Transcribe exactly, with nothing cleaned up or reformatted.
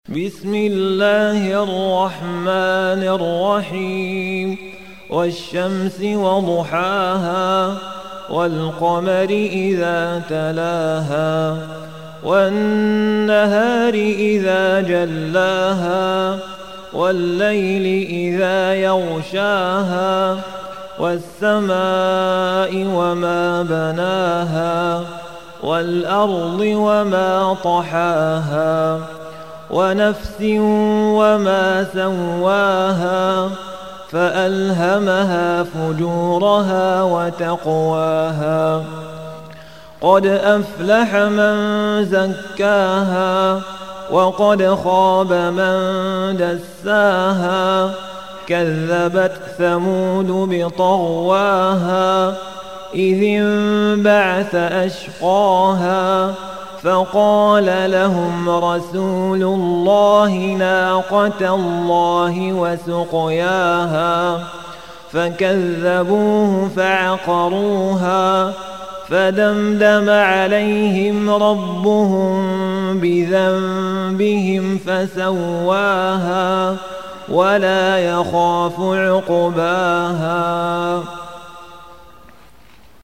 بسم الله الرحمن الرحيم والشمس وضحاها والقمر إذا تلاها والنهار إذا جلاها والليل إذا يغشاها والسماء وما بناها والأرض وما طحاها ونفس وما سواها فألهمها فجورها وتقواها قد أفلح من زكاها وقد خاب من دساها كذبت ثمود بطغواها إذ انبعث أشقاها فقال لهم رسول الله ناقة الله وسقياها فكذبوه فعقروها فدمدم عليهم ربهم بذنبهم فسواها ولا يخاف عقباها.